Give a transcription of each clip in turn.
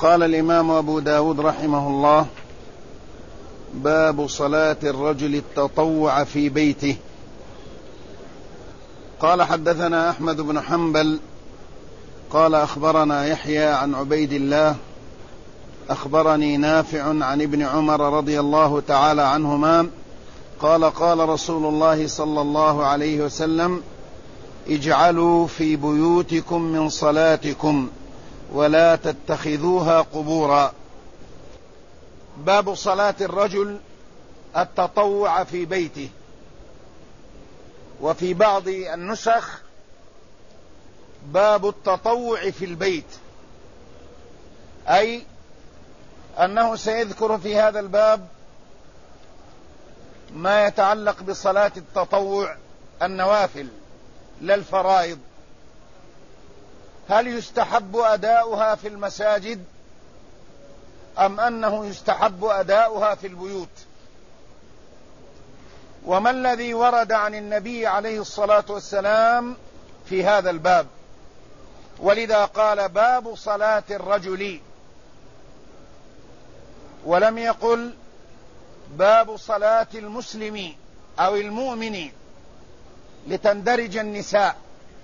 قال الإمام أبو داود رحمه الله: باب صلاة الرجل التطوع في بيته. قال: حدثنا أحمد بن حنبل قال: أخبرنا يحيى عن عبيد الله أخبرني نافع عن ابن عمر رضي الله تعالى عنهما قال: قال رسول الله صلى الله عليه وسلم: اجعلوا في بيوتكم من صلاتكم ولا تتخذوها قبورا. باب صلاة الرجل التطوع في بيته. وفي بعض النسخ باب التطوع في البيت، أي أنه سيذكر في هذا الباب ما يتعلق بصلاة التطوع، النوافل لا الفرائض. هل يستحب أداؤها في المساجد أم أنه يستحب أداؤها في البيوت؟ وما الذي ورد عن النبي عليه الصلاة والسلام في هذا الباب؟ ولذا قال: باب صلاة الرجل، ولم يقل باب صلاة المسلم أو المؤمن لتندرج النساء،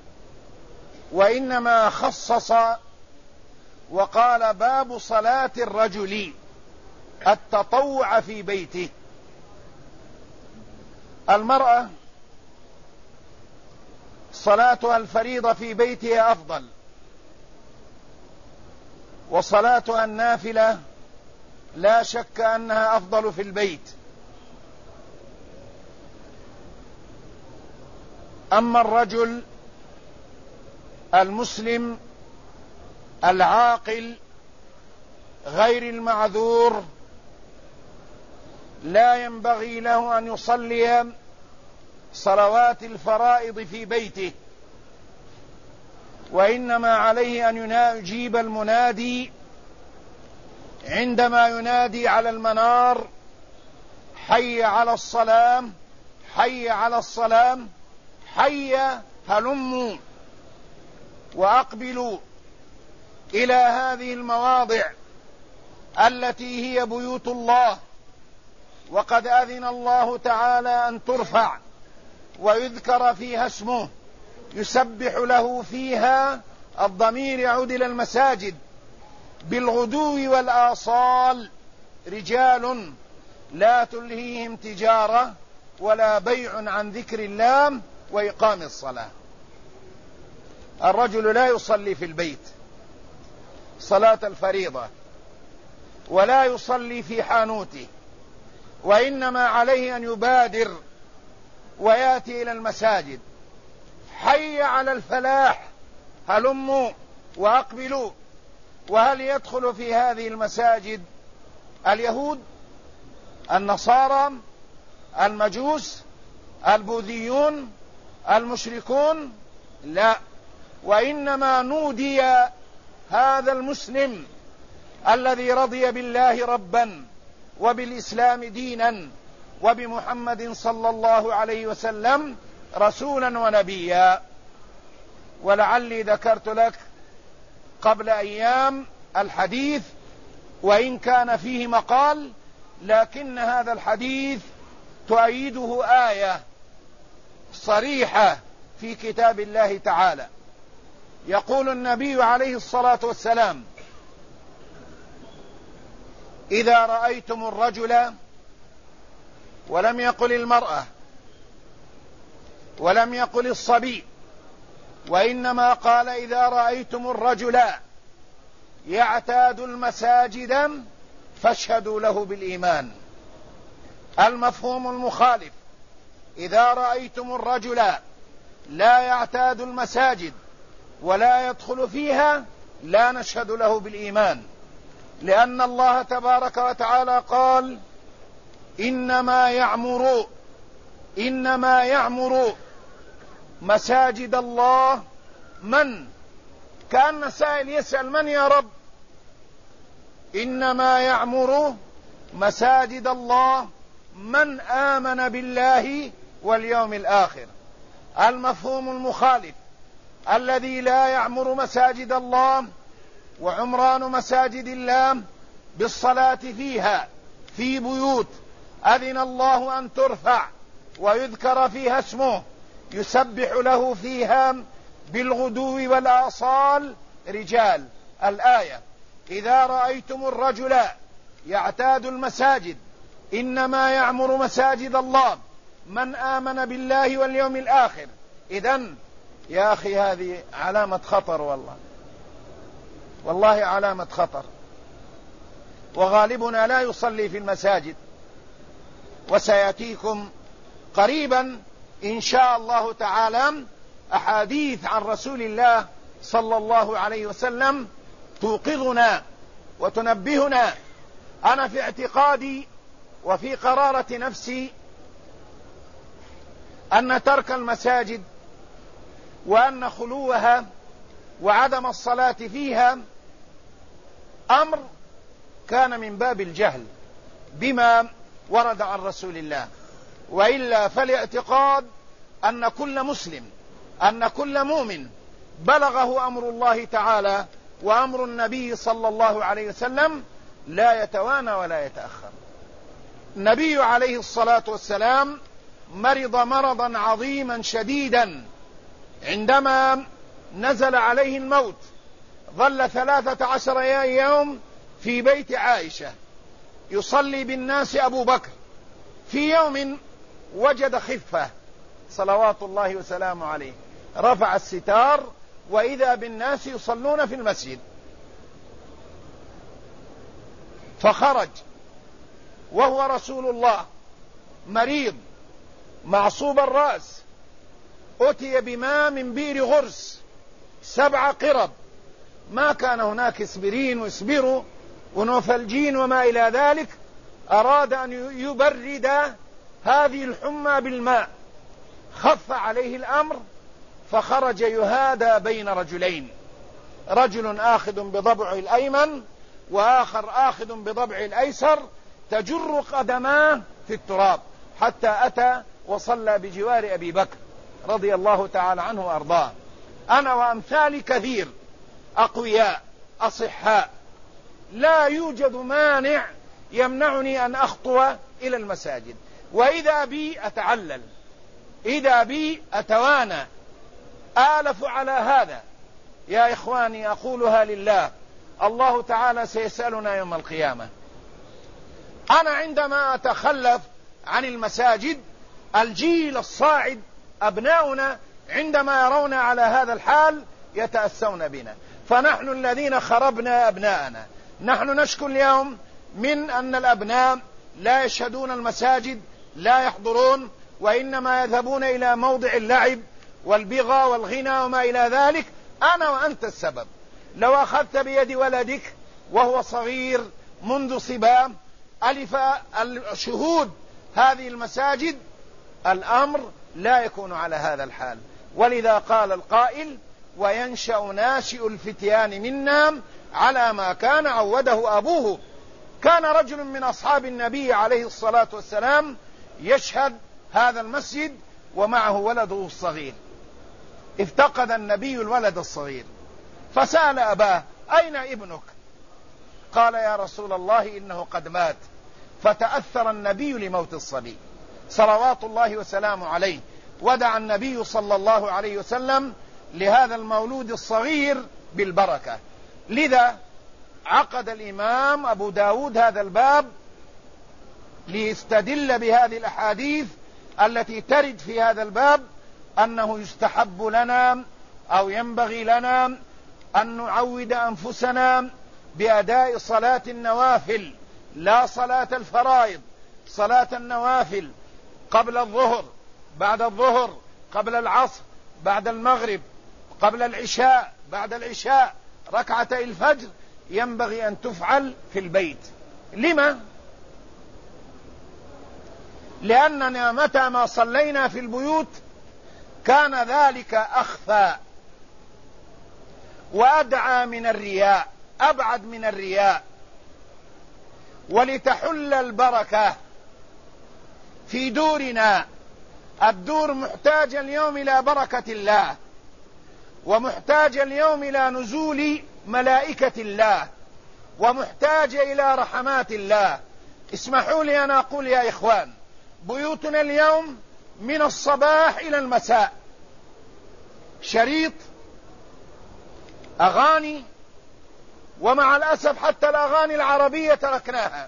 وإنما خصص وقال: باب صلاة الرجل التطوع في بيته. المرأة صلاتها الفريضة في بيتها أفضل، وصلاتها النافلة لا شك أنها أفضل في البيت. أما الرجل المسلم العاقل غير المعذور لا ينبغي له أن يصلي صلوات الفرائض في بيته، وإنما عليه أن يجيب المنادي عندما ينادي على المنار: حي على الصلاة، حي على الصلاة، حي هلموا وأقبلوا إلى هذه المواضع التي هي بيوت الله، وقد أذن الله تعالى أن ترفع ويذكر فيها اسمه، يسبح له فيها. الضمير يعود إلى المساجد. بالغدو والآصال رجال لا تلهيهم تجارة ولا بيع عن ذكر الله وإقام الصلاة. الرجل لا يصلي في البيت صلاة الفريضة، ولا يصلي في حانوته، وإنما عليه أن يبادر ويأتي إلى المساجد: حي على الفلاح، هلموا وأقبلوا. وهل يدخل في هذه المساجد اليهود، النصارى، المجوس، البوذيون، المشركون؟ لا، وإنما نودي هذا المسلم الذي رضي بالله ربا وبالإسلام دينا وبمحمد صلى الله عليه وسلم رسولا ونبيا. ولعلي ذكرت لك قبل أيام الحديث، وإن كان فيه مقال، لكن هذا الحديث تؤيده آية صريحة في كتاب الله تعالى. يقول النبي عليه الصلاة والسلام: إذا رأيتم الرجل، ولم يقل المرأة ولم يقل الصبي، وإنما قال: إذا رأيتم الرجل يعتاد المساجد فاشهدوا له بالإيمان. المفهوم المخالف: إذا رأيتم الرجل لا يعتاد المساجد ولا يدخل فيها لا نشهد له بالإيمان، لأن الله تبارك وتعالى قال: إنما يعمر مساجد الله من. كأن سائل يسأل: من يا رب؟ إنما يعمر مساجد الله من آمن بالله واليوم الآخر. المفهوم المخالف: الذي لا يعمر مساجد الله وعمران مساجد الله بالصلاة فيها في بيوت أذن الله أن ترفع ويذكر فيها اسمه يسبح له فيها بالغدو والآصال رجال. الآية: إذا رأيتم الرجل يعتاد المساجد إنما يعمر مساجد الله من آمن بالله واليوم الآخر. إذن يا أخي هذه علامة خطر، والله علامة خطر. وغالبنا لا يصلي في المساجد، وسيأتيكم قريبا إن شاء الله تعالى أحاديث عن رسول الله صلى الله عليه وسلم توقظنا وتنبهنا. أنا في اعتقادي وفي قرارة نفسي أن ترك المساجد وأن خلوها وعدم الصلاة فيها أمر كان من باب الجهل بما ورد عن رسول الله، وإلا فالاعتقاد أن كل مسلم، أن كل مؤمن بلغه أمر الله تعالى وأمر النبي صلى الله عليه وسلم لا يتوانى ولا يتأخر. النبي عليه الصلاة والسلام مرض مرضا عظيما شديدا عندما نزل عليه الموت، ظل 13 يوم في بيت عائشة يصلي بالناس أبو بكر. في يوم وجد خفة صلوات الله وسلامه عليه، رفع الستار وإذا بالناس يصلون في المسجد، فخرج وهو رسول الله مريض معصوب الرأس، أتي بماء من بئر غرس 7 قرب، ما كان هناك اسبرين واسبروا ونوفلجين وما إلى ذلك، أراد أن يبرد هذه الحمى بالماء، خف عليه الأمر فخرج يهادى بين رجلين، رجل آخذ بضبعه الأيمن وآخر آخذ بضبعه الأيسر، تجر قدماه في التراب حتى أتى وصلى بجوار أبي بكر رضي الله تعالى عنه وأرضاه. أنا وأمثالي كثير أقوياء أصحاء، لا يوجد مانع يمنعني أن أخطو إلى المساجد، وإذا بي أتعلل، إذا بي أتوانى، آلف على هذا. يا إخواني أقولها لله، الله تعالى سيسألنا يوم القيامة. أنا عندما أتخلف عن المساجد، الجيل الصاعد أبناؤنا عندما يرون على هذا الحال يتأسون بنا، فنحن الذين خربنا أبناءنا. نحن نشكو اليوم من أن الأبناء لا يشهدون المساجد، لا يحضرون، وإنما يذهبون إلى موضع اللعب والبغى والغنى وما إلى ذلك. أنا وأنت السبب. لو أخذت بيد ولدك وهو صغير منذ صبا ألف الشهود هذه المساجد، الأمر لا يكون على هذا الحال. ولذا قال القائل: وينشأ ناشئ الفتيان منا على ما كان عوده أبوه. كان رجل من أصحاب النبي عليه الصلاة والسلام يشهد هذا المسجد ومعه ولده الصغير، افتقد النبي الولد الصغير فسأل أباه: أين ابنك؟ قال: يا رسول الله إنه قد مات. فتأثر النبي لموت الصبي صلوات الله وسلامه عليه، ودعا النبي صلى الله عليه وسلم لهذا المولود الصغير بالبركة. لذا عقد الإمام أبو داود هذا الباب ليستدل بهذه الأحاديث التي ترد في هذا الباب أنه يستحب لنا أو ينبغي لنا أن نعود أنفسنا بأداء صلاة النوافل، لا صلاة الفرائض، صلاة النوافل قبل الظهر، بعد الظهر، قبل العصر، بعد المغرب، قبل العشاء، بعد العشاء، ركعتي الفجر ينبغي أن تفعل في البيت. لما؟ لأننا متى ما صلينا في البيوت كان ذلك أخفى وأدعى من الرياء، أبعد من الرياء. ولتحل البركة في دورنا، الدور محتاج اليوم إلى بركة الله، ومحتاج اليوم إلى نزول ملائكة الله ومحتاجة إلى رحمات الله. اسمحوا لي أن أقول يا إخوان، بيوتنا اليوم من الصباح إلى المساء شريط أغاني، ومع الأسف حتى الأغاني العربية تركناها،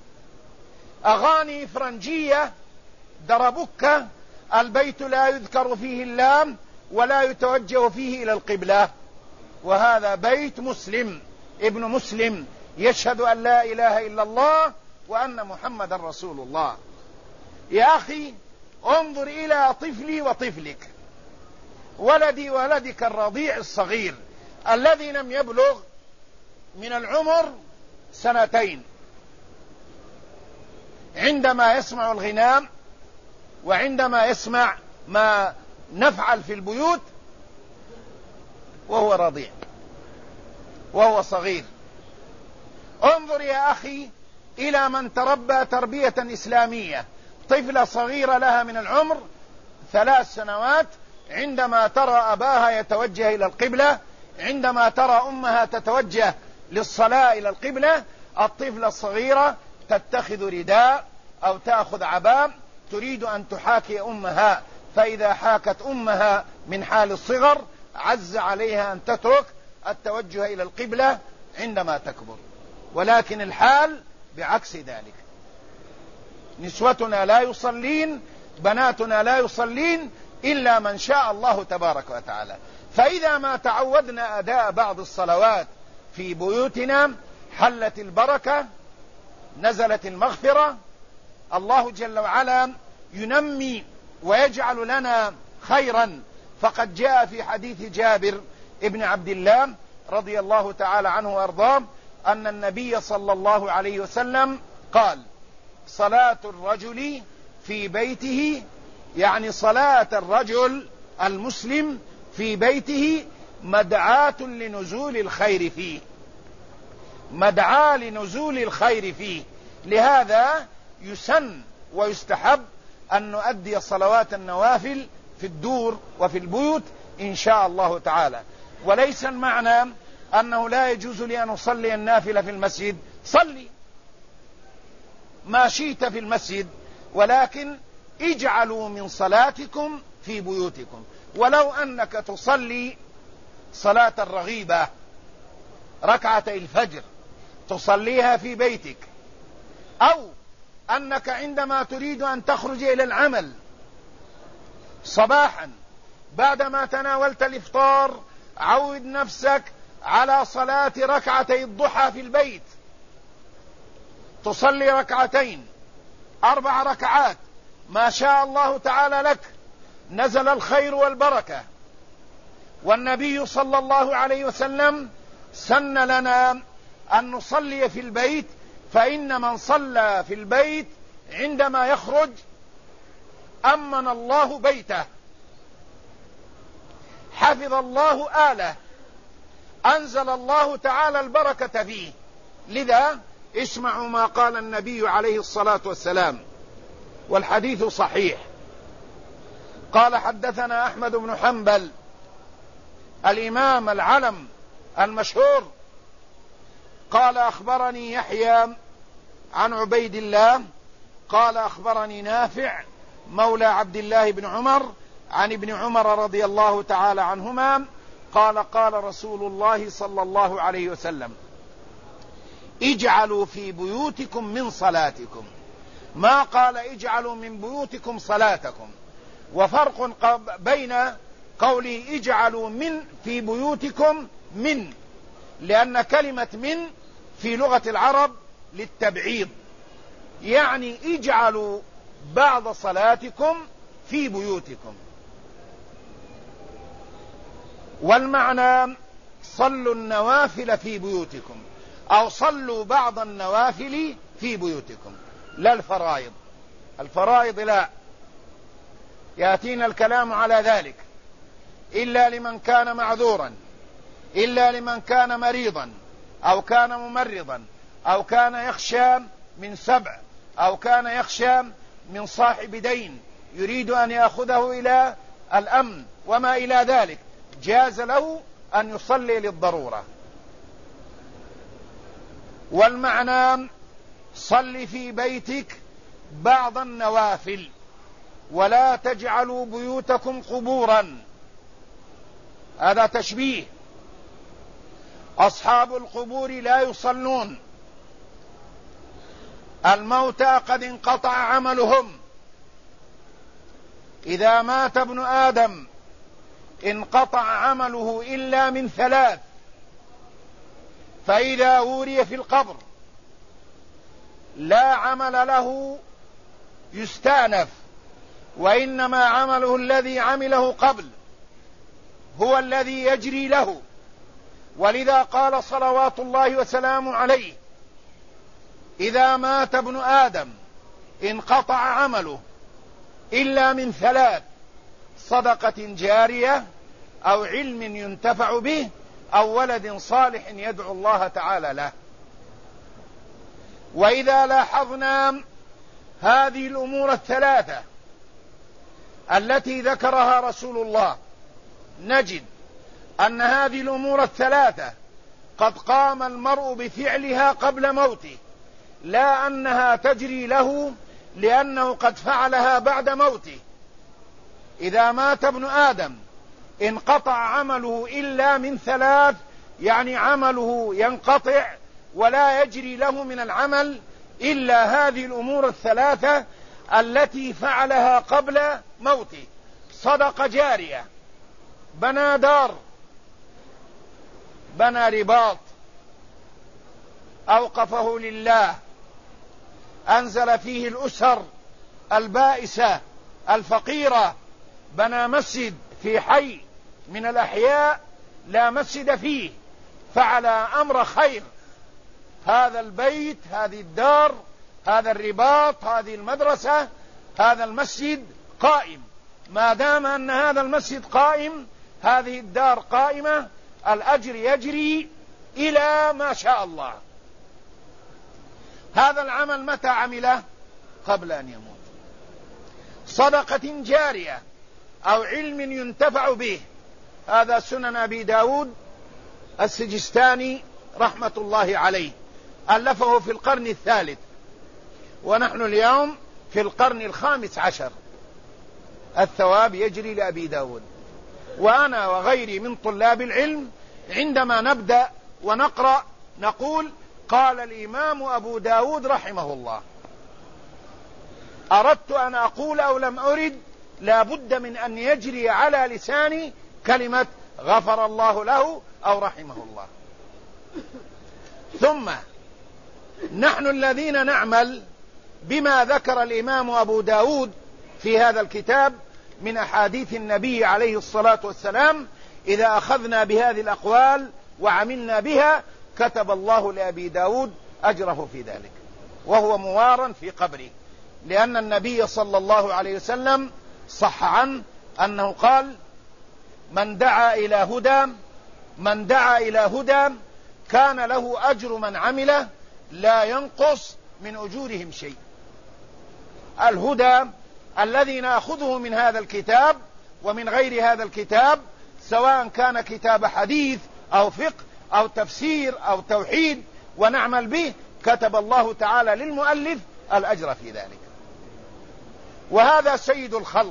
أغاني فرنجية دربك، البيت لا يذكر فيه اللام ولا يتوجه فيه إلى القبلة، وهذا بيت مسلم ابن مسلم يشهد أن لا إله إلا الله وأن محمد رسول الله. يا أخي انظر إلى طفلي وطفلك، ولدي ولدك الرضيع الصغير الذي لم يبلغ من العمر 2 عندما يسمع الغناء وعندما يسمع ما نفعل في البيوت وهو رضيع وهو صغير. انظر يا أخي إلى من تربى تربية إسلامية، طفلة صغيرة لها من العمر 3 سنوات، عندما ترى أباها يتوجه إلى القبلة، عندما ترى أمها تتوجه للصلاة إلى القبلة، الطفلة الصغيرة تتخذ رداء أو تأخذ عباء تريد أن تحاكي أمها، فإذا حاكت أمها من حال الصغر عز عليها أن تترك التوجه إلى القبلة عندما تكبر. ولكن الحال بعكس ذلك، نسوتنا لا يصلين، بناتنا لا يصلين إلا من شاء الله تبارك وتعالى. فإذا ما تعودنا أداء بعض الصلوات في بيوتنا حلت البركة، نزلت المغفرة، الله جل وعلا ينمي ويجعل لنا خيرا. فقد جاء في حديث جابر ابن عبد الله رضي الله تعالى عنه وارضاه أن النبي صلى الله عليه وسلم قال: صلاة الرجل في بيته، يعني صلاة الرجل المسلم في بيته مدعاة لنزول الخير فيه، مدعاة لنزول الخير فيه. لهذا يسن ويستحب أن نؤدي صلوات النوافل في الدور وفي البيوت إن شاء الله تعالى. وليس المعنى أنه لا يجوز لي أن أصلي النافلة في المسجد، صلي ما شئت في المسجد، ولكن اجعلوا من صلاتكم في بيوتكم. ولو أنك تصلي صلاة الرغيبة ركعتي الفجر تصليها في بيتك، أو أنك عندما تريد أن تخرج إلى العمل صباحا بعدما تناولت الإفطار عود نفسك على صلاة ركعتي الضحى في البيت، تصلي 2 4 ركعات ما شاء الله تعالى لك، نزل الخير والبركة. والنبي صلى الله عليه وسلم سن لنا أن نصلي في البيت، فإن من صلى في البيت عندما يخرج أمن الله بيته، حفظ الله آله، أنزل الله تعالى البركة فيه. لذا اسمعوا ما قال النبي عليه الصلاة والسلام، والحديث صحيح. قال: حدثنا أحمد بن حنبل الإمام العلم المشهور قال: أخبرني يحيى عن عبيد الله قال: أخبرني نافع مولى عبد الله بن عمر عن ابن عمر رضي الله تعالى عنهما قال: قال رسول الله صلى الله عليه وسلم: اجعلوا في بيوتكم من صلاتكم، ما قال اجعلوا من بيوتكم صلاتكم. وفرق بين قوله اجعلوا من في بيوتكم من، لأن كلمة من في لغة العرب للتبعيض، يعني اجعلوا بعض صلاتكم في بيوتكم، والمعنى صلوا النوافل في بيوتكم أو صلوا بعض النوافل في بيوتكم، لا الفرائض. الفرائض لا يأتينا الكلام على ذلك إلا لمن كان معذورا، إلا لمن كان مريضا أو كان ممرضا أو كان يخشى من سبع أو كان يخشى من صاحب دين يريد أن يأخذه إلى الأمن وما إلى ذلك، جاز له أن يصلي للضرورة. والمعنى صل في بيتك بعض النوافل ولا تجعلوا بيوتكم قبورا. هذا تشبيه. أصحاب القبور لا يصلون، الموتى قد انقطع عملهم. إذا مات ابن آدم انقطع عمله إلا من ثلاث: فإذا وري في القبر لا عمل له يستأنف، وإنما عمله الذي عمله قبل هو الذي يجري له. ولذا قال صلوات الله وسلامه عليه: إذا مات ابن آدم انقطع عمله إلا من ثلاث: صدقة جارية، أو علم ينتفع به، أو ولد صالح يدعو الله تعالى له. وإذا لاحظنا هذه الأمور الثلاثة التي ذكرها رسول الله نجد أن هذه الأمور الثلاثة قد قام المرء بفعلها قبل موته، لا أنها تجري له لأنه قد فعلها بعد موته. إذا مات ابن آدم انقطع عمله إلا من ثلاث، يعني عمله ينقطع ولا يجري له من العمل إلا هذه الأمور الثلاثة التي فعلها قبل موته: صدقة جارية، بنى دار، بنى رباط، أوقفه لله، أنزل فيه الأسر البائسة الفقيرة، بنى مسجد في حي من الأحياء لا مسجد فيه، فعل أمر خير. هذا البيت، هذه الدار، هذا الرباط، هذه المدرسة، هذا المسجد قائم. ما دام أن هذا المسجد قائم، هذه الدار قائمة، الأجر يجري إلى ما شاء الله. هذا العمل متى عمله؟ قبل أن يموت. صدقة جارية أو علم ينتفع به، هذا سنن أبي داود السجستاني رحمة الله عليه، ألفه في القرن الثالث، ونحن اليوم في القرن الخامس عشر. الثواب يجري لأبي داود. وأنا وغيري من طلاب العلم عندما نبدأ ونقرأ نقول: قال الإمام أبو داود رحمه الله. أردت أن أقول أو لم أرد، لا بد من أن يجري على لساني كلمة غفر الله له أو رحمه الله. ثم نحن الذين نعمل بما ذكر الإمام أبو داود في هذا الكتاب من أحاديث النبي عليه الصلاة والسلام، إذا أخذنا بهذه الأقوال وعملنا بها كتب الله لأبي داود أجره في ذلك، وهو موارا في قبره، لأن النبي صلى الله عليه وسلم صح عنه أنه قال: من دعا إلى هدى كان له أجر من عمله لا ينقص من أجورهم شيء. الهدى الذي نأخذه من هذا الكتاب ومن غير هذا الكتاب، سواء كان كتاب حديث أو فقه أو تفسير أو توحيد، ونعمل به، كتب الله تعالى للمؤلف الأجر في ذلك. وهذا سيد الخلق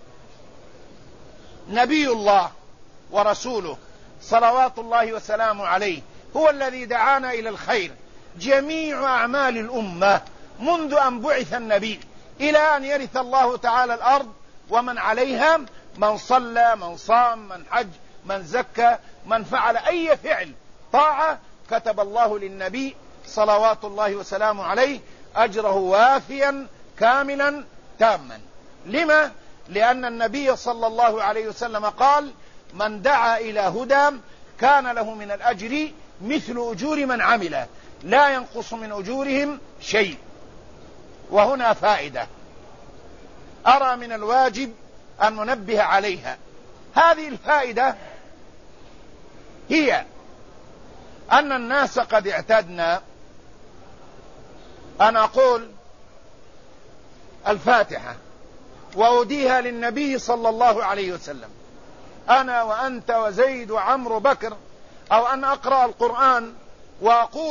نبي الله ورسوله صلوات الله وسلامه عليه، هو الذي دعانا إلى الخير. جميع أعمال الأمة منذ أن بعث النبي إلى أن يرث الله تعالى الأرض ومن عليها، من صلى، من صام، من حج، من زكى، من فعل أي فعل طاعة، كتب الله للنبي صلوات الله وسلامه عليه أجره وافيا كاملا تاما. لما؟ لأن النبي صلى الله عليه وسلم قال: من دعا إلى هدى كان له من الأجر مثل أجور من عمله لا ينقص من أجورهم شيء. وهنا فائدة أرى من الواجب أن ننبه عليها. هذه الفائدة هي أن الناس قد اعتدنا أن أقول الفاتحة وأوديها للنبي صلى الله عليه وسلم، أنا وأنت وزيد وعمر بكر، أو أن أقرأ القرآن وأقول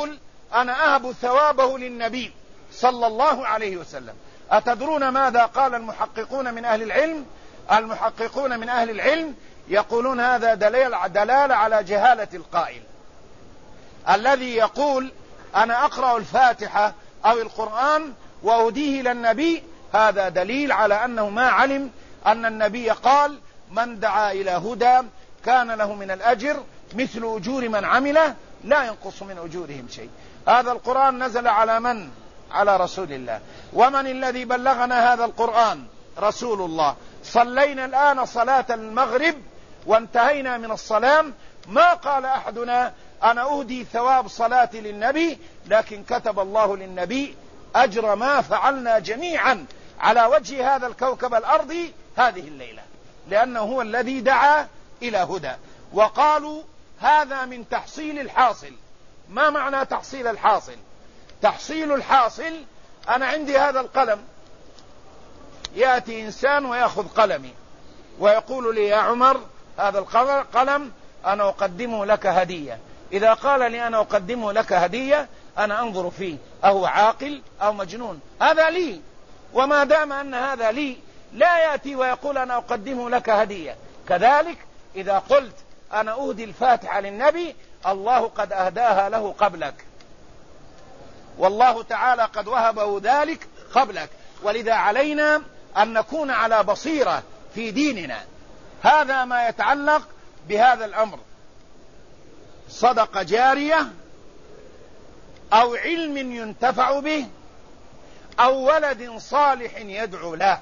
أنا أهب ثوابه للنبي صلى الله عليه وسلم. أتدرون ماذا قال المحققون من أهل العلم؟ المحققون من أهل العلم يقولون هذا دلالة على جهالة القائل. الذي يقول أنا أقرأ الفاتحة أو القرآن وأهديه إلى النبي، هذا دليل على أنه ما علم أن النبي قال من دعا إلى هدى كان له من الأجر مثل أجور من عمله لا ينقص من أجورهم شيء. هذا القرآن نزل على من؟ على رسول الله. ومن الذي بلغنا هذا القرآن؟ رسول الله. صلينا الآن صلاة المغرب وانتهينا من الصلاة، ما قال أحدنا أنا أهدي ثواب صلاتي للنبي، لكن كتب الله للنبي أجر ما فعلنا جميعا على وجه هذا الكوكب الأرضي هذه الليلة، لأنه هو الذي دعا إلى هدى. وقالوا هذا من تحصيل الحاصل. ما معنى تحصيل الحاصل؟ تحصيل الحاصل، أنا عندي هذا القلم، يأتي إنسان ويأخذ قلمي ويقول لي يا عمر هذا القلم أنا أقدمه لك هدية. إذا قال لي أنا أقدمه لك هدية أنا أنظر فيه أهو عاقل أو مجنون، هذا لي، وما دام أن هذا لي لا يأتي ويقول أنا أقدمه لك هدية. كذلك إذا قلت أنا أهدي الفاتحة للنبي، الله قد أهداها له قبلك، والله تعالى قد وهبه ذلك قبلك. ولذا علينا أن نكون على بصيرة في ديننا. هذا ما يتعلق بهذا الأمر، صدقة جارية أو علم ينتفع به أو ولد صالح يدعو له.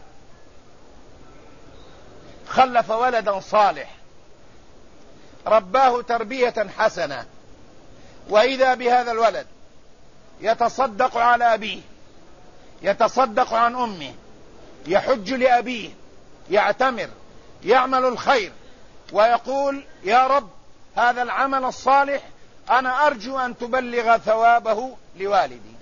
خلف ولدا صالح رباه تربية حسنة، وإذا بهذا الولد يتصدق على أبيه، يتصدق عن أمه، يحج لأبيه، يعتمر، يعمل الخير، ويقول يا رب هذا العمل الصالح أنا أرجو أن تبلغ ثوابه لوالدي.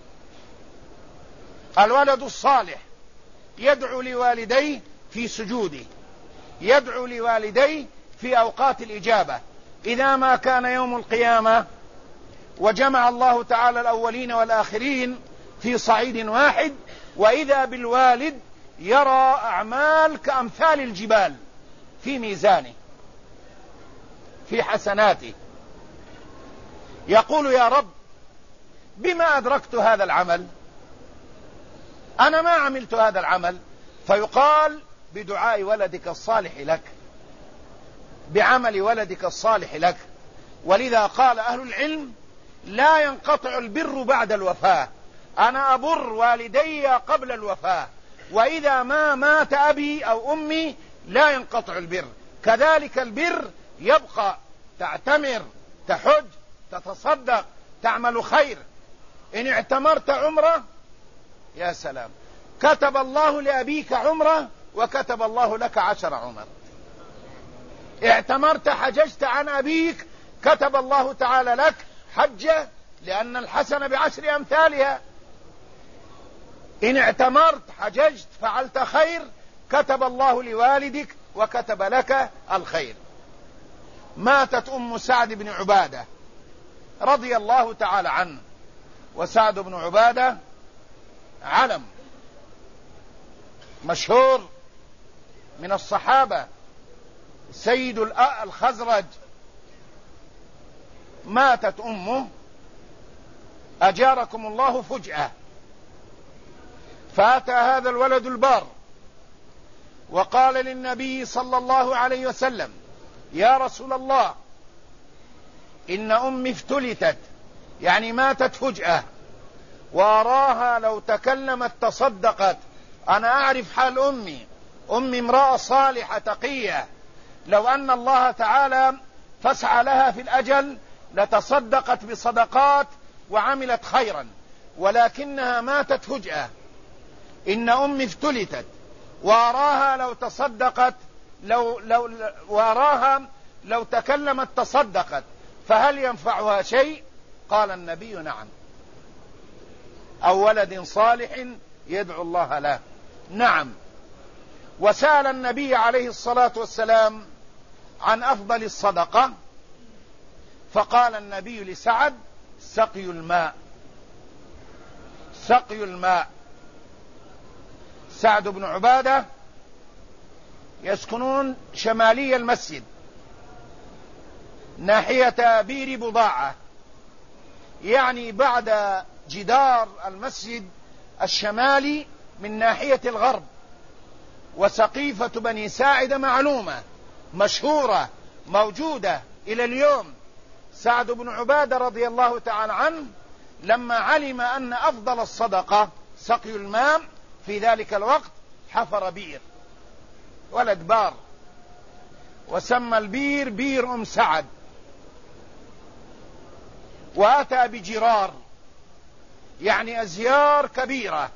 الولد الصالح يدعو لوالديه في سجوده، يدعو لوالديه في أوقات الإجابة. إذا ما كان يوم القيامة وجمع الله تعالى الأولين والآخرين في صعيد واحد، وإذا بالوالد يرى أعمال كأمثال الجبال في ميزانه في حسناته، يقول يا رب بما أدركت هذا العمل، أنا ما عملت هذا العمل. فيقال بدعاء ولدك الصالح لك، بعمل ولدك الصالح لك. ولذا قال أهل العلم لا ينقطع البر بعد الوفاة، أنا أبر والدي قبل الوفاة، وإذا ما مات أبي أو أمي لا ينقطع البر. كذلك البر يبقى، تعتمر، تحج، تتصدق، تعمل خير. إن اعتمرت عمره يا سلام، كتب الله لأبيك عمره وكتب الله لك 10 عمر. اعتمرت حججت عن أبيك كتب الله تعالى لك حجة، لأن الحسنة ب10 أمثالها. إن اعتمرت حججت فعلت خير كتب الله لوالدك وكتب لك الخير. ماتت أم سعد بن عبادة رضي الله تعالى عنه، وسعد بن عبادة علم مشهور من الصحابة، سيد الخزرج. ماتت أمه أجاركم الله فجأة، فأتى هذا الولد البار وقال للنبي صلى الله عليه وسلم يا رسول الله إن أمي افتلتت، يعني ماتت فجأة، وأراها لو تكلمت تصدقت. أنا أعرف حال أمي امرأة صالحة تقية، لو أن الله تعالى فسع لها في الأجل لتصدقت بصدقات وعملت خيرا، ولكنها ماتت فجأة. إن أمي افتلتت وأراها لو تصدقت وأراها لو تكلمت تصدقت، فهل ينفعها شيء؟ قال النبي نعم، أو ولد صالح يدعو الله له. نعم. وسأل النبي عليه الصلاة والسلام عن أفضل الصدقة، فقال النبي لسعد سقي الماء. سقي الماء. سعد بن عبادة يسكنون شمالي المسجد ناحية بئر بضاعة، يعني بعد جدار المسجد الشمالي من ناحية الغرب. وسقيفة بني ساعدة معلومة مشهورة موجودة إلى اليوم. سعد بن عبادة رضي الله تعالى عنه لما علم أن أفضل الصدقة سقي الماء في ذلك الوقت حفر بئر، ولد بار، وسمى البئر بئر أم سعد، وأتى بجرار يعني أزيار كبيرة،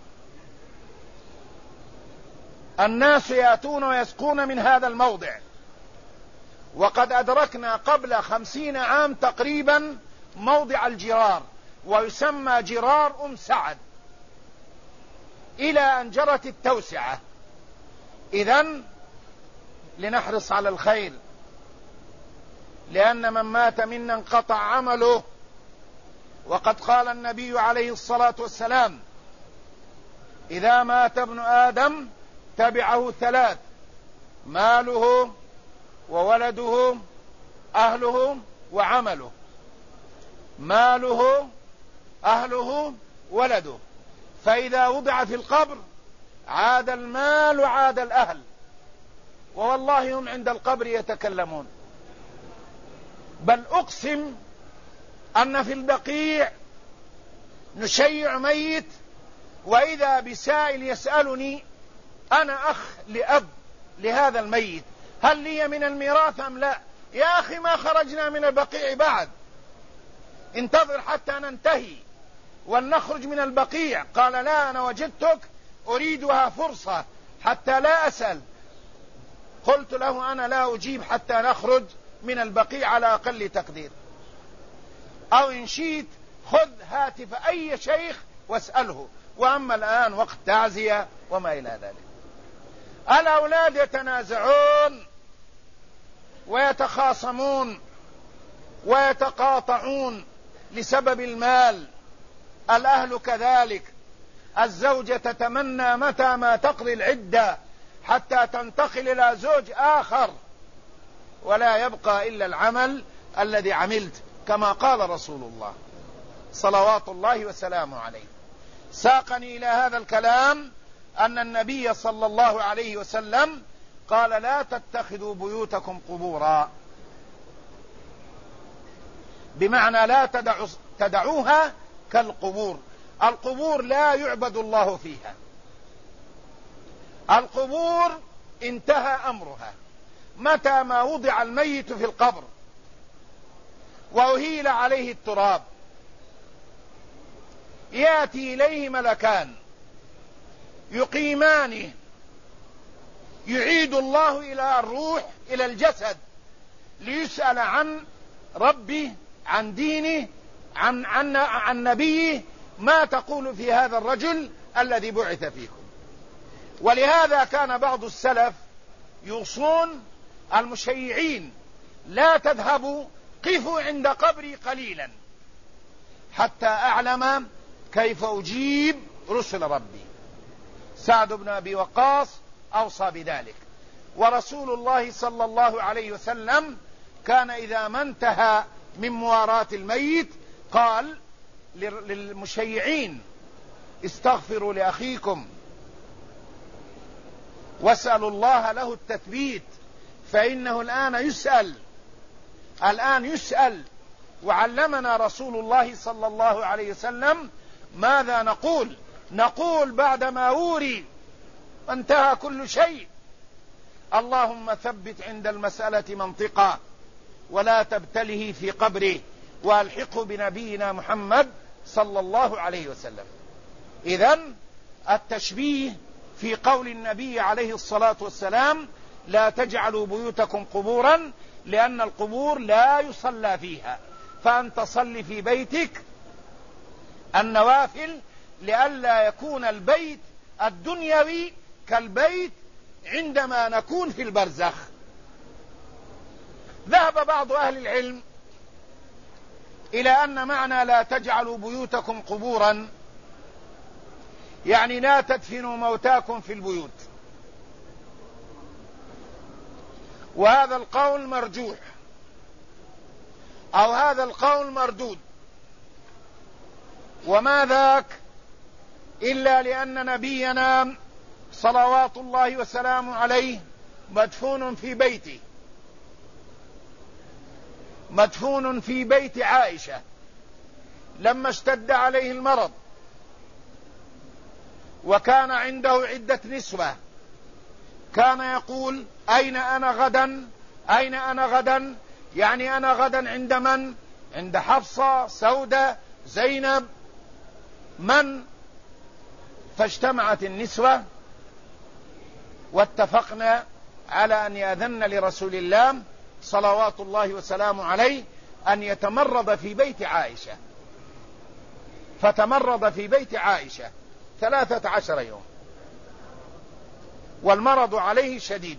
الناس يأتون ويسقون من هذا الموضع. وقد أدركنا قبل 50 عام تقريبا موضع الجرار، ويسمى جرار أم سعد إلى أن جرت التوسعة. إذن لنحرص على الخير، لأن من مات منا انقطع عمله. وقد قال النبي عليه الصلاة والسلام: إذا مات ابن آدم تبعه 3: ماله وولده أهله وعمله. ماله أهله ولده. فإذا وضع في القبر عاد المال وعاد الأهل، ووالله هم عند القبر يتكلمون. بل أقسم أن في البقيع نشيع ميت، وإذا بسائل يسألني: أنا أخ لأب لهذا الميت، هل لي من الميراث أم لا؟ يا أخي ما خرجنا من البقيع بعد، انتظر حتى ننتهي ولنخرج من البقيع. قال: لا، أنا وجدتك أريدها فرصة حتى لا أسأل. قلت له: أنا لا أجيب حتى نخرج من البقيع على أقل تقدير، أو إن شئت خذ هاتف أي شيخ واسأله، وأما الآن وقت تعزية وما إلى ذلك. الأولاد يتنازعون ويتخاصمون ويتقاطعون لسبب المال، الأهل كذلك. الزوجة تتمنى متى ما تقضي العدة حتى تنتقل إلى زوج آخر، ولا يبقى إلا العمل الذي عملت، كما قال رسول الله صلوات الله وسلامه عليه. ساقني إلى هذا الكلام أن النبي صلى الله عليه وسلم قال: لا تتخذوا بيوتكم قبورا، بمعنى لا تدعوها كالقبور. القبور لا يعبد الله فيها، القبور انتهى أمرها متى ما وضع الميت في القبر وأهيل عليه التراب، يأتي إليه ملكان يقيمانه، يعيد الله إلى الروح إلى الجسد ليسأل عن ربه، عن دينه، عن نبيه، ما تقول في هذا الرجل الذي بعث فيكم. ولهذا كان بعض السلف يوصون المشيعين: لا تذهبوا، قفوا عند قبري قليلا حتى أعلم كيف أجيب رسل ربي. سعد بن أبي وقاص أوصى بذلك. ورسول الله صلى الله عليه وسلم كان إذا ما انتهى من مواراة الميت قال للمشيعين: استغفروا لأخيكم واسألوا الله له التثبيت، فإنه الآن يسأل. وعلمنا رسول الله صلى الله عليه وسلم ماذا نقول بعدما أوري انتهى كل شيء: اللهم ثبت عند المسألة منطقا، ولا تبتله في قبره، والحقه بنبينا محمد صلى الله عليه وسلم. إذن التشبيه في قول النبي عليه الصلاة والسلام: لا تجعلوا بيوتكم قبورا، لأن القبور لا يصلى فيها، فأنت صل في بيتك النوافل، لئلا يكون البيت الدنيوي كالبيت عندما نكون في البرزخ. ذهب بعض أهل العلم إلى أن معنى لا تجعلوا بيوتكم قبورا يعني لا تدفنوا موتاكم في البيوت، وهذا القول مرجوح أو هذا القول مردود. وما ذاك إلا لأن نبينا صلوات الله وسلامه عليه مدفون في بيته، مدفون في بيت عائشة لما اشتد عليه المرض، وكان عنده عدة نسوة، كان يقول أين أنا غدا، أين أنا غدا، يعني أنا غدا عند من؟ عند حفصة، سودة، زينب، من؟ فاجتمعت النسوة واتفقنا على أن يأذن لرسول الله صلوات الله وسلامه عليه أن يتمرض في بيت عائشة، فتمرض في بيت عائشة 13 يوم، والمرض عليه شديد.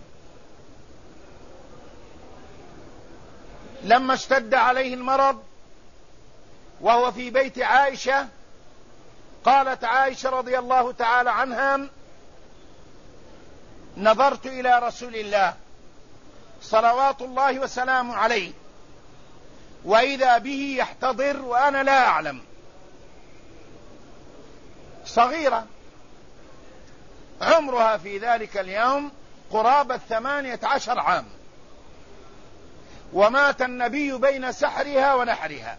لما اشتد عليه المرض وهو في بيت عائشة، قالت عائشة رضي الله تعالى عنها: نظرت إلى رسول الله صلوات الله وسلامه عليه وإذا به يحتضر وأنا لا أعلم. صغيرة عمرها في ذلك اليوم قرابة 18 عام، ومات النبي بين سحرها ونحرها،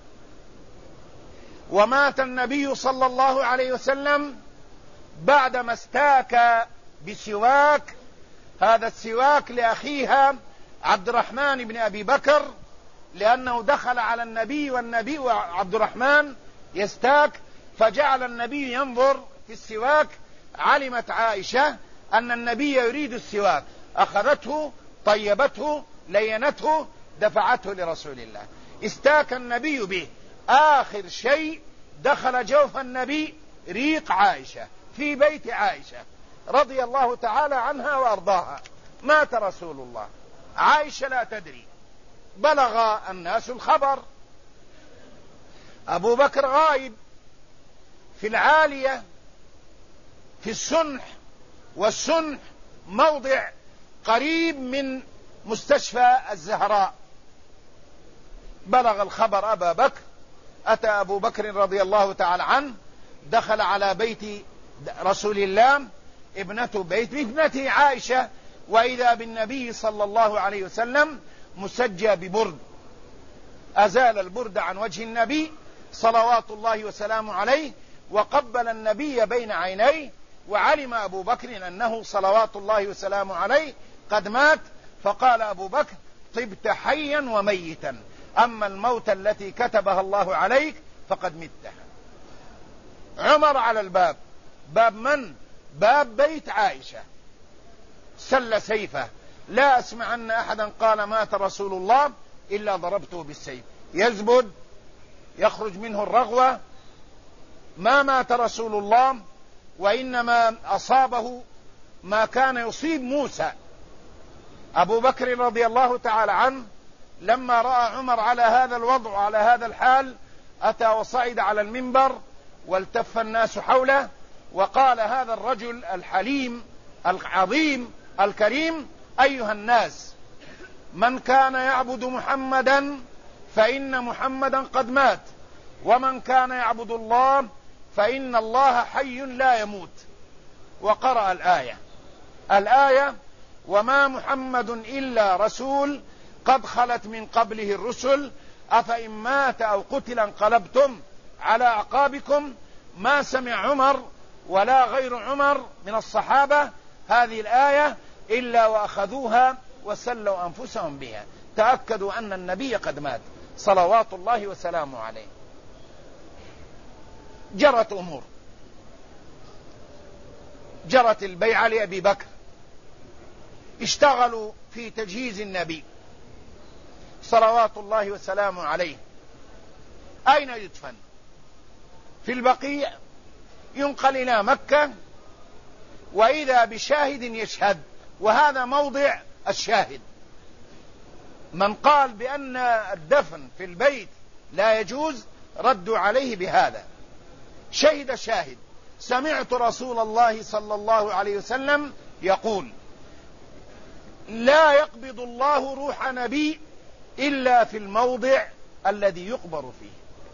ومات النبي صلى الله عليه وسلم بعدما استاك بسواك، هذا السواك لأخيها عبد الرحمن بن أبي بكر، لأنه دخل على النبي والنبي وعبد الرحمن يستاك، فجعل النبي ينظر في السواك. علمت عائشة أن النبي يريد السواك، أخذته طيبته لينته دفعته لرسول الله، استاك النبي به. آخر شيء دخل جوف النبي ريق عائشة في بيت عائشة رضي الله تعالى عنها وأرضاها. مات رسول الله، عائشة لا تدري، بلغ الناس الخبر، أبو بكر غايب في العالية في السنح، والسنح موضع قريب من مستشفى الزهراء. بلغ الخبر أبا بكر، أتى أبو بكر رضي الله تعالى عنه، دخل على بيت رسول الله، ابنته عائشة، وإذا بالنبي صلى الله عليه وسلم مسجى ببرد، أزال البرد عن وجه النبي صلوات الله وسلامه عليه، وقبل النبي بين عينيه، وعلم أبو بكر أنه صلوات الله وسلامه عليه قد مات، فقال أبو بكر: طبت حيا وميتا، أما الموت التي كتبها الله عليك فقد متها. عمر على الباب، باب من؟ باب بيت عائشة، سل سيفه، لا أسمع أن أحدا قال مات رسول الله إلا ضربته بالسيف، يزبد يخرج منه الرغوة. ما مات رسول الله، وإنما أصابه ما كان يصيب موسى. أبو بكر رضي الله تعالى عنه لما رأى عمر على هذا الوضع وعلى هذا الحال، أتى وصعد على المنبر والتف الناس حوله، وقال: هذا الرجل الحليم العظيم الكريم: أيها الناس، من كان يعبد محمدا فإن محمدا قد مات، ومن كان يعبد الله فإن الله حي لا يموت. وقرأ الآية: وما محمد إلا رسول قد خلت من قبله الرسل أفإن مات أو قتل انقلبتم على أعقابكم. ما سمع عمر ولا غير عمر من الصحابة هذه الآية إلا وأخذوها وسلوا أنفسهم بها، تأكدوا أن النبي قد مات صلوات الله وسلامه عليه. جرت أمور، جرت البيعة لأبي بكر، اشتغلوا في تجهيز النبي صلوات الله وسلامه عليه. أين يدفن؟ في البقيع، ينقل إلى مكة، وإذا بشاهد يشهد، وهذا موضع الشاهد. من قال بأن الدفن في البيت لا يجوز ردوا عليه بهذا: شهد شاهد سمعت رسول الله صلى الله عليه وسلم يقول: لا يقبض الله روح نبي إلا في الموضع الذي يقبر فيه.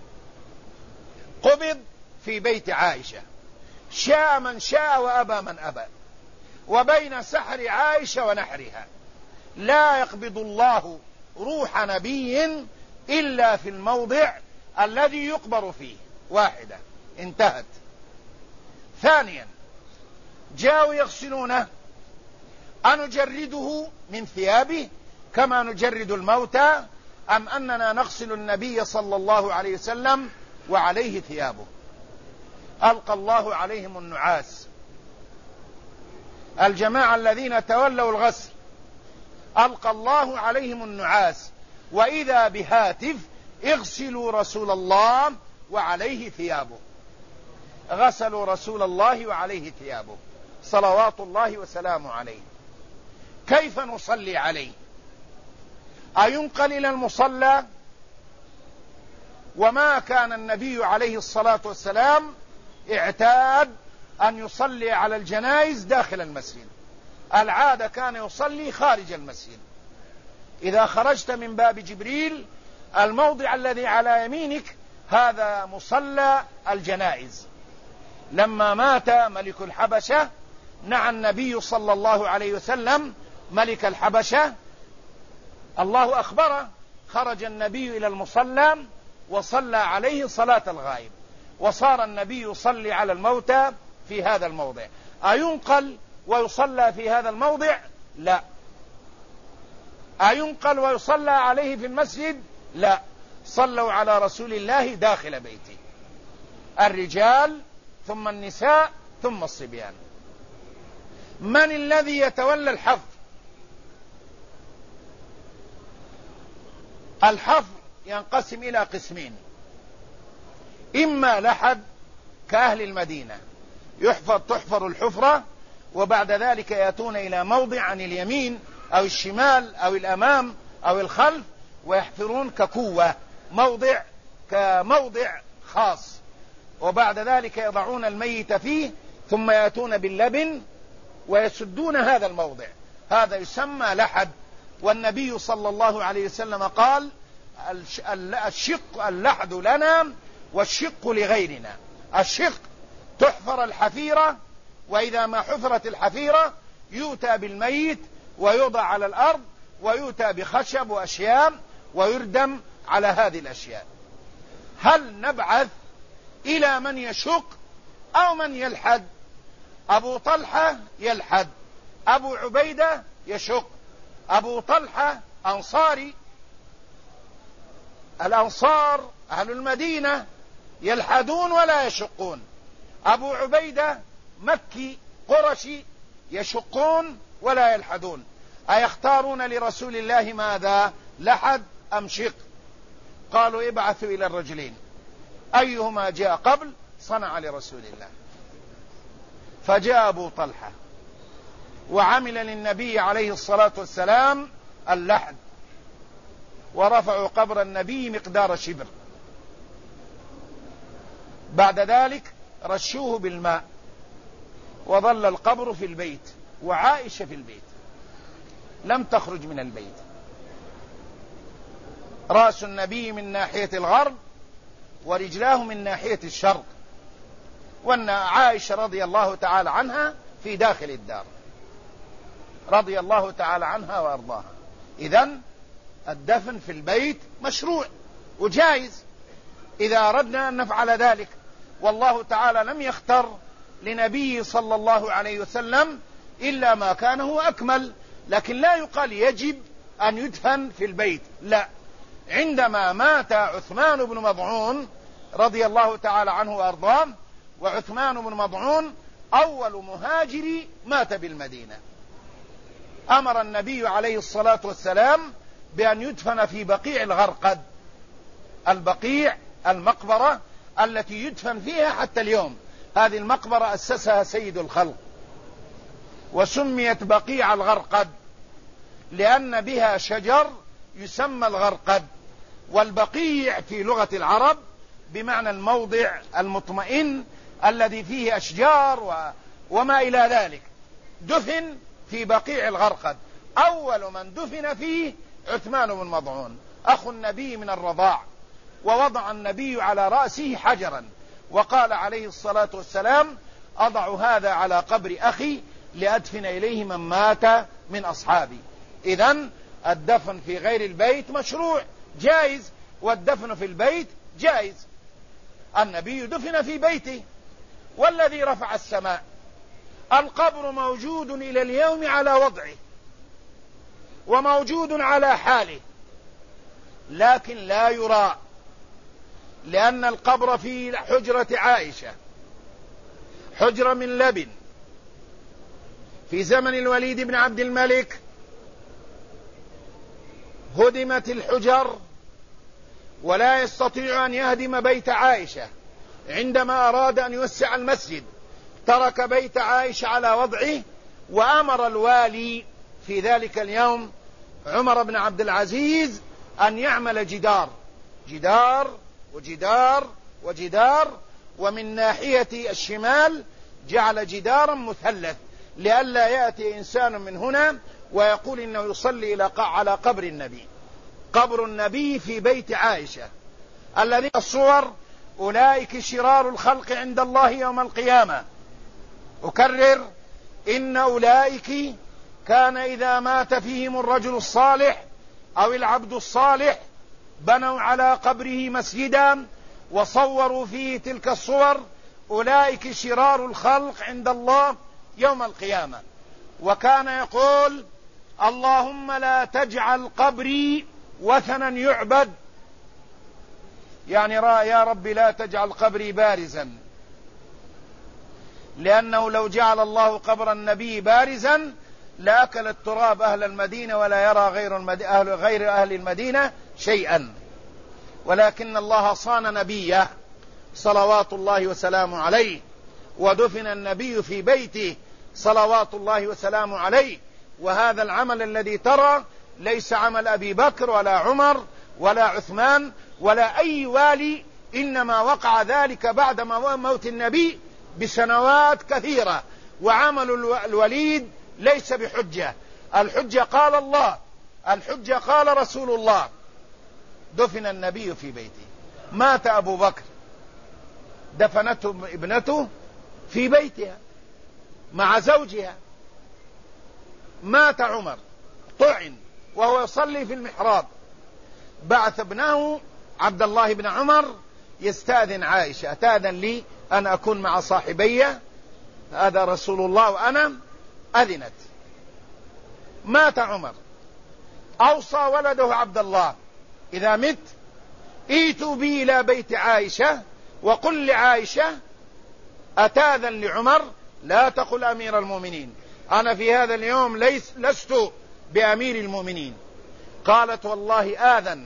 قبض في بيت عائشة، شاء من شاء وأبى من أبى، وبين سحر عائشة ونحرها. لا يقبض الله روح نبي إلا في الموضع الذي يقبر فيه. واحدة، انتهت. ثانيا، جاءوا يغسلونه، أنجرده من ثيابه كما نجرد الموتى، أم أننا نغسل النبي صلى الله عليه وسلم وعليه ثيابه؟ ألقى الله عليهم النعاس. الجماعة الذين تولوا الغسل ألقى الله عليهم النعاس، وإذا بهاتف: اغسلوا رسول الله وعليه ثيابه. غسلوا رسول الله وعليه ثيابه صلوات الله وسلامه عليه. كيف نصلي عليه؟ أينقل إلى المصلى؟ وما كان النبي عليه الصلاة والسلام اعتاد أن يصلي على الجنائز داخل المسجد، العادة كان يصلي خارج المسجد. إذا خرجت من باب جبريل، الموضع الذي على يمينك هذا مصلى الجنائز. لما مات ملك الحبشة نعى النبي صلى الله عليه وسلم ملك الحبشة، الله أخبره، خرج النبي إلى المصلى وصلى عليه صلاة الغائب، وصار النبي يصلي على الموتى في هذا الموضع. أينقل ويصلى في هذا الموضع؟ لا. أينقل ويصلى عليه في المسجد؟ لا. صلوا على رسول الله داخل بيته، الرجال ثم النساء ثم الصبيان. من الذي يتولى الحفظ؟ الحفظ ينقسم إلى قسمين: إما لحد كأهل المدينة، تحفر الحفرة، وبعد ذلك يأتون إلى موضع عن اليمين أو الشمال أو الأمام أو الخلف، ويحفرون ككوة، كموضع خاص، وبعد ذلك يضعون الميت فيه، ثم يأتون باللبن ويسدون هذا الموضع. هذا يسمى لحد. والنبي صلى الله عليه وسلم قال: اللحد لنا والشق لغيرنا. الشق تحفر الحفيرة، وإذا ما حفرت الحفيرة يؤتى بالميت ويوضع على الأرض، ويؤتى بخشب وأشياء ويردم على هذه الأشياء. هل نبعث إلى من يشق أو من يلحد؟ أبو طلحة يلحد، أبو عبيدة يشق. أبو طلحة أنصاري، الأنصار أهل المدينة يلحدون ولا يشقون. أبو عبيدة مكي قرشي، يشقون ولا يلحدون. أيختارون لرسول الله ماذا؟ لحد أم شق؟ قالوا: ابعثوا إلى الرجلين، أيهما جاء قبل صنع لرسول الله. فجاء أبو طلحة وعمل للنبي عليه الصلاة والسلام اللحد، ورفعوا قبر النبي مقدار شبر. بعد ذلك رشوه بالماء، وظل القبر في البيت، وعائشة في البيت لم تخرج من البيت. رأس النبي من ناحية الغرب ورجلاه من ناحية الشرق، وأن عائشة رضي الله تعالى عنها في داخل الدار رضي الله تعالى عنها وأرضاها. إذن الدفن في البيت مشروع وجائز إذا أردنا أن نفعل ذلك. والله تعالى لم يختر لنبي صلى الله عليه وسلم إلا ما كان هو أكمل، لكن لا يقال يجب أن يدفن في البيت، لا. عندما مات عثمان بن مضعون رضي الله تعالى عنه وأرضاه، وعثمان بن مضعون أول مهاجر مات بالمدينة، أمر النبي عليه الصلاة والسلام بأن يدفن في بقيع الغرقد. البقيع المقبرة التي يدفن فيها حتى اليوم، هذه المقبرة أسسها سيد الخلق، وسميت بقيع الغرقد لأن بها شجر يسمى الغرقد. والبقيع في لغة العرب بمعنى الموضع المطمئن الذي فيه أشجار وما إلى ذلك. دفن في بقيع الغرقد. أول من دفن فيه عثمان بن مضعون أخو النبي من الرضاع، ووضع النبي على رأسه حجرا وقال عليه الصلاة والسلام: أضع هذا على قبر أخي لأدفن إليه من مات من أصحابي. إذن الدفن في غير البيت مشروع جائز، والدفن في البيت جائز. النبي دفن في بيته. والذي رفع السماء، القبر موجود إلى اليوم على وضعه وموجود على حاله، لكن لا يرى، لأن القبر في حجرة عائشة، حجرة من لبن في زمن الوليد بن عبد الملك، هدمت الحجر ولا يستطيع أن يهدم بيت عائشة. عندما أراد أن يوسع المسجد ترك بيت عائشة على وضعه، وأمر الوالي في ذلك اليوم عمر بن عبد العزيز أن يعمل جدار وجدار وجدار، ومن ناحية الشمال جعل جدارا مثلث لئلا يأتي إنسان من هنا ويقول إنه يصلي على قبر النبي. قبر النبي في بيت عائشة. الذين الصور أولئك شرار الخلق عند الله يوم القيامة. أكرر: إن أولئك كان إذا مات فيهم الرجل الصالح أو العبد الصالح بنوا على قبره مسجدا وصوروا فيه تلك الصور. أولئك شرار الخلق عند الله يوم القيامة. وكان يقول: اللهم لا تجعل قبري وثنا يعبد، يعني يا رب لا تجعل قبري بارزا، لأنه لو جعل الله قبر النبي بارزا لأكل التراب أهل المدينة ولا يرى غير أهل المدينة شيئا. ولكن الله صان نبيه صلوات الله وسلامه عليه، ودفن النبي في بيته صلوات الله وسلامه عليه. وهذا العمل الذي ترى ليس عمل أبي بكر ولا عمر ولا عثمان ولا أي والي، إنما وقع ذلك بعد موت النبي بسنوات كثيرة. وعمل الوليد ليس بحجة، الحجة قال الله، الحجة قال رسول الله. دفن النبي في بيته. مات أبو بكر، دفنته ابنته في بيتها مع زوجها. مات عمر، طعن وهو يصلي في المحراب. بعث ابنه عبد الله بن عمر يستأذن عائشة: تأذن لي أن أكون مع صاحبي، هذا رسول الله وأنا. أذنت. مات عمر، أوصى ولده عبد الله: إذا مت ائتوا بي إلى بيت عائشة وقل لعائشة أتاذن لعمر، لا تقل أمير المؤمنين، أنا في هذا اليوم لست بأمير المؤمنين. قالت: والله آذن.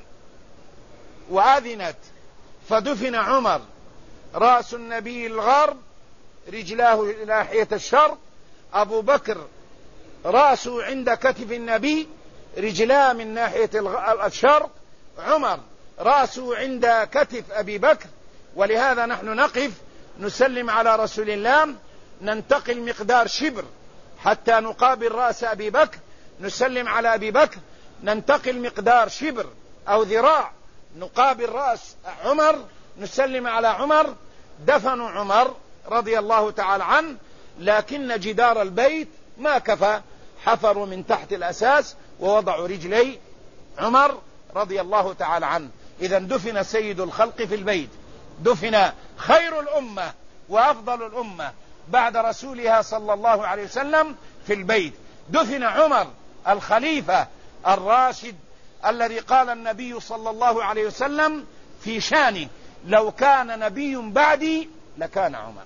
وأذنت. فدفن عمر، رأس النبي الغرب، رجلاه ناحية الشرق. أبو بكر رأسه عند كتف النبي، رجلاه من ناحية الشرق. عمر رأسه عند كتف أبي بكر. ولهذا نحن نقف نسلم على رسول الله، ننتقل مقدار شبر حتى نقابل رأس أبي بكر، نسلم على أبي بكر، ننتقل مقدار شبر أو ذراع نقابل رأس عمر، نسلم على عمر. دفن عمر رضي الله تعالى عنه، لكن جدار البيت ما كفى، حفروا من تحت الأساس ووضعوا رجلي عمر رضي الله تعالى عنه. إذن دفن سيد الخلق في البيت، دفن خير الأمة وأفضل الأمة بعد رسولها صلى الله عليه وسلم في البيت. دفن عمر الخليفة الراشد الذي قال النبي صلى الله عليه وسلم في شانه: لو كان نبي بعدي لكان عمر،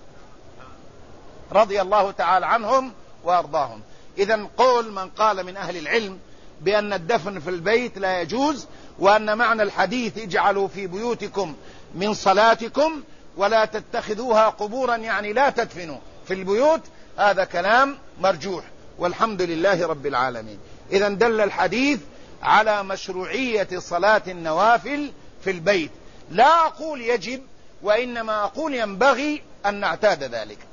رضي الله تعالى عنهم وأرضاهم. إذن قول من قال من أهل العلم بأن الدفن في البيت لا يجوز، وأن معنى الحديث اجعلوا في بيوتكم من صلاتكم ولا تتخذوها قبورا، يعني لا تدفنوا في البيوت، هذا كلام مرجوح، والحمد لله رب العالمين. إذن دل الحديث على مشروعية صلاة النوافل في البيت. لا أقول يجب وإنما أقول ينبغي أن نعتاد ذلك.